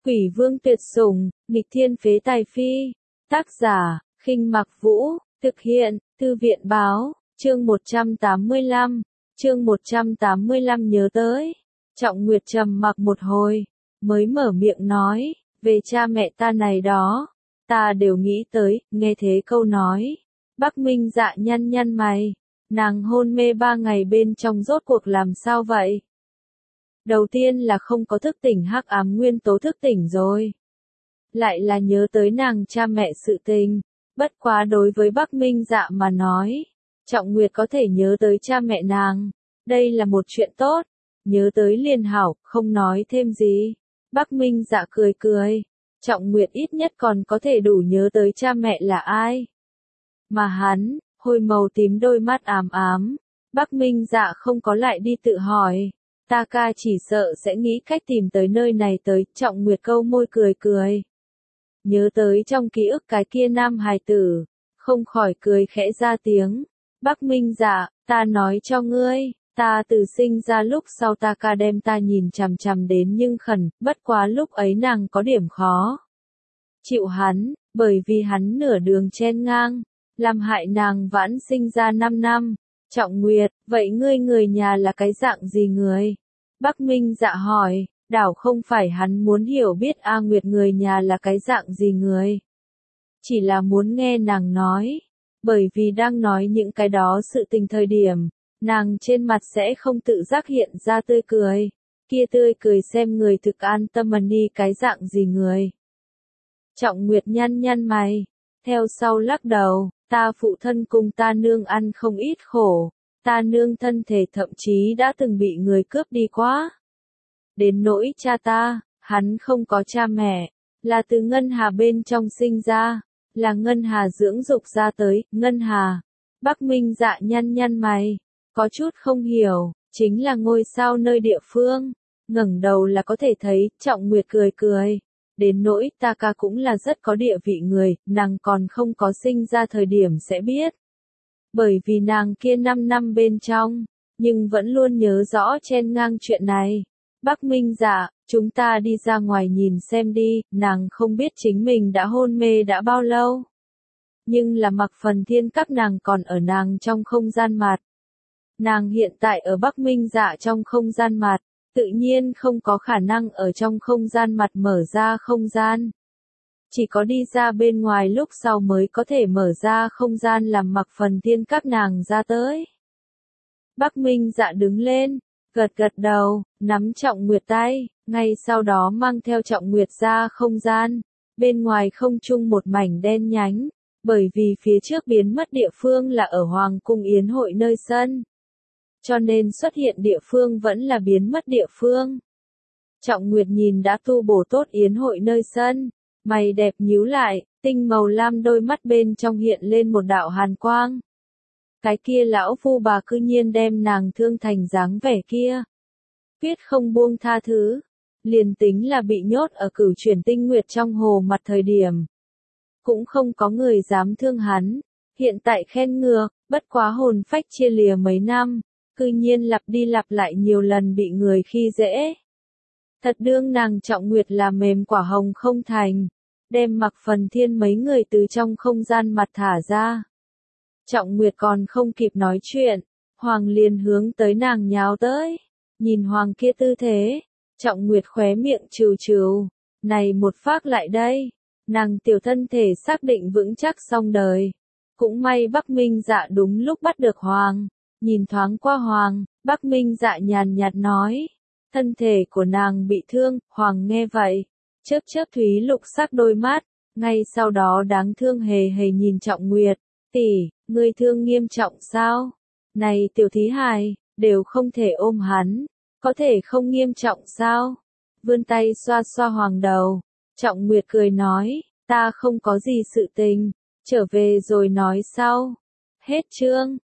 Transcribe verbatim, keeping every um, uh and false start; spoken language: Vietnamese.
Quỷ vương tuyệt sủng, nghịch thiên phế tài phi. Tác giả, Khinh Mặc Vũ, thực hiện, Thư viện báo, chương một trăm tám mươi lăm, chương một trăm tám mươi lăm nhớ tới. Trọng Nguyệt trầm mặc một hồi, mới mở miệng nói, về cha mẹ ta này đó, ta đều nghĩ tới, nghe thế câu nói. Bắc Minh Dạ nhăn nhăn mày, nàng hôn mê ba ngày bên trong rốt cuộc làm sao vậy? Đầu tiên là không có thức tỉnh hắc ám nguyên tố thức tỉnh rồi. Lại là nhớ tới nàng cha mẹ sự tình, bất quá đối với Bắc Minh Dạ mà nói, Trọng Nguyệt có thể nhớ tới cha mẹ nàng, đây là một chuyện tốt, nhớ tới liền hảo, không nói thêm gì. Bắc Minh Dạ cười cười, Trọng Nguyệt ít nhất còn có thể đủ nhớ tới cha mẹ là ai. Mà hắn, hồi màu tím đôi mắt ám ám, Bắc Minh Dạ không có lại đi tự hỏi. Ta ca chỉ sợ sẽ nghĩ cách tìm tới nơi này tới, Trọng Nguyệt câu môi cười cười. Nhớ tới trong ký ức cái kia nam hài tử, không khỏi cười khẽ ra tiếng. Bắc Minh Dạ, ta nói cho ngươi, ta từ sinh ra lúc sau ta ca đem ta nhìn chằm chằm đến nhưng khẩn, bất quá lúc ấy nàng có điểm khó chịu hắn, bởi vì hắn nửa đường chen ngang, làm hại nàng vãn sinh ra năm năm. Trọng Nguyệt, vậy ngươi người nhà là cái dạng gì người? Bắc Minh Dạ hỏi, đảo không phải hắn muốn hiểu biết A Nguyệt người nhà là cái dạng gì người. Chỉ là muốn nghe nàng nói, bởi vì đang nói những cái đó sự tình thời điểm, nàng trên mặt sẽ không tự giác hiện ra tươi cười, kia tươi cười xem người thực an tâm mà đi cái dạng gì người. Trọng Nguyệt nhăn nhăn mày, theo sau lắc đầu, ta phụ thân cùng ta nương ăn không ít khổ. Ta nương thân thể thậm chí đã từng bị người cướp đi quá. Đến nỗi cha ta, hắn không có cha mẹ, là từ Ngân Hà bên trong sinh ra, là Ngân Hà dưỡng dục ra tới, Ngân Hà. Bắc Minh Dạ nhăn nhăn mày, có chút không hiểu, chính là ngôi sao nơi địa phương, ngẩng đầu là có thể thấy, Trọng Nguyệt cười cười. Đến nỗi ta ca cũng là rất có địa vị người, nàng còn không có sinh ra thời điểm sẽ biết. Bởi vì nàng kia năm năm bên trong, nhưng vẫn luôn nhớ rõ chen ngang chuyện này. Bắc Minh Dạ, chúng ta đi ra ngoài nhìn xem đi, nàng không biết chính mình đã hôn mê đã bao lâu. Nhưng là Mặc Phần Thiên các nàng còn ở nàng trong không gian mặt. Nàng hiện tại ở Bắc Minh Dạ trong không gian mặt, tự nhiên không có khả năng ở trong không gian mặt mở ra không gian. Chỉ có đi ra bên ngoài lúc sau mới có thể mở ra không gian làm Mặc Phần Thiên các nàng ra tới. Bắc Minh Dạ đứng lên, gật gật đầu, nắm Trọng Nguyệt tay, ngay sau đó mang theo Trọng Nguyệt ra không gian. Bên ngoài không trung một mảnh đen nhánh, bởi vì phía trước biến mất địa phương là ở Hoàng cung Yến hội nơi sân. Cho nên xuất hiện địa phương vẫn là biến mất địa phương. Trọng Nguyệt nhìn đã tu bổ tốt Yến hội nơi sân. Mày đẹp nhíu lại, tinh màu lam đôi mắt bên trong hiện lên một đạo hàn quang. Cái kia lão phu bà cư nhiên đem nàng thương thành dáng vẻ kia. Quyết không buông tha thứ. Liền tính là bị nhốt ở cửu chuyển tinh nguyệt trong hồ mặt thời điểm. Cũng không có người dám thương hắn. Hiện tại khen ngược, bất quá hồn phách chia lìa mấy năm. Cư nhiên lặp đi lặp lại nhiều lần bị người khi dễ. Thật đương nàng Trọng Nguyệt là mềm quả hồng không thành. Đem Mặc Phần Thiên mấy người từ trong không gian mặt thả ra. Trọng Nguyệt còn không kịp nói chuyện, Hoàng liền hướng tới nàng nháo tới. Nhìn Hoàng kia tư thế, Trọng Nguyệt khóe miệng trừ trừ, này một phát lại đây, nàng tiểu thân thể xác định vững chắc xong đời. Cũng may Bắc Minh Dạ đúng lúc bắt được Hoàng, nhìn thoáng qua Hoàng, Bắc Minh Dạ nhàn nhạt nói, thân thể của nàng bị thương. Hoàng nghe vậy, chớp chớp thúy lục sắc đôi mắt, ngay sau đó đáng thương hề hề nhìn Trọng Nguyệt, tỷ, ngươi thương nghiêm trọng sao? Này tiểu thí hài, đều không thể ôm hắn, có thể không nghiêm trọng sao? Vươn tay xoa xoa Hoàng đầu, Trọng Nguyệt cười nói, ta không có gì sự tình, trở về rồi nói sau. Hết chương.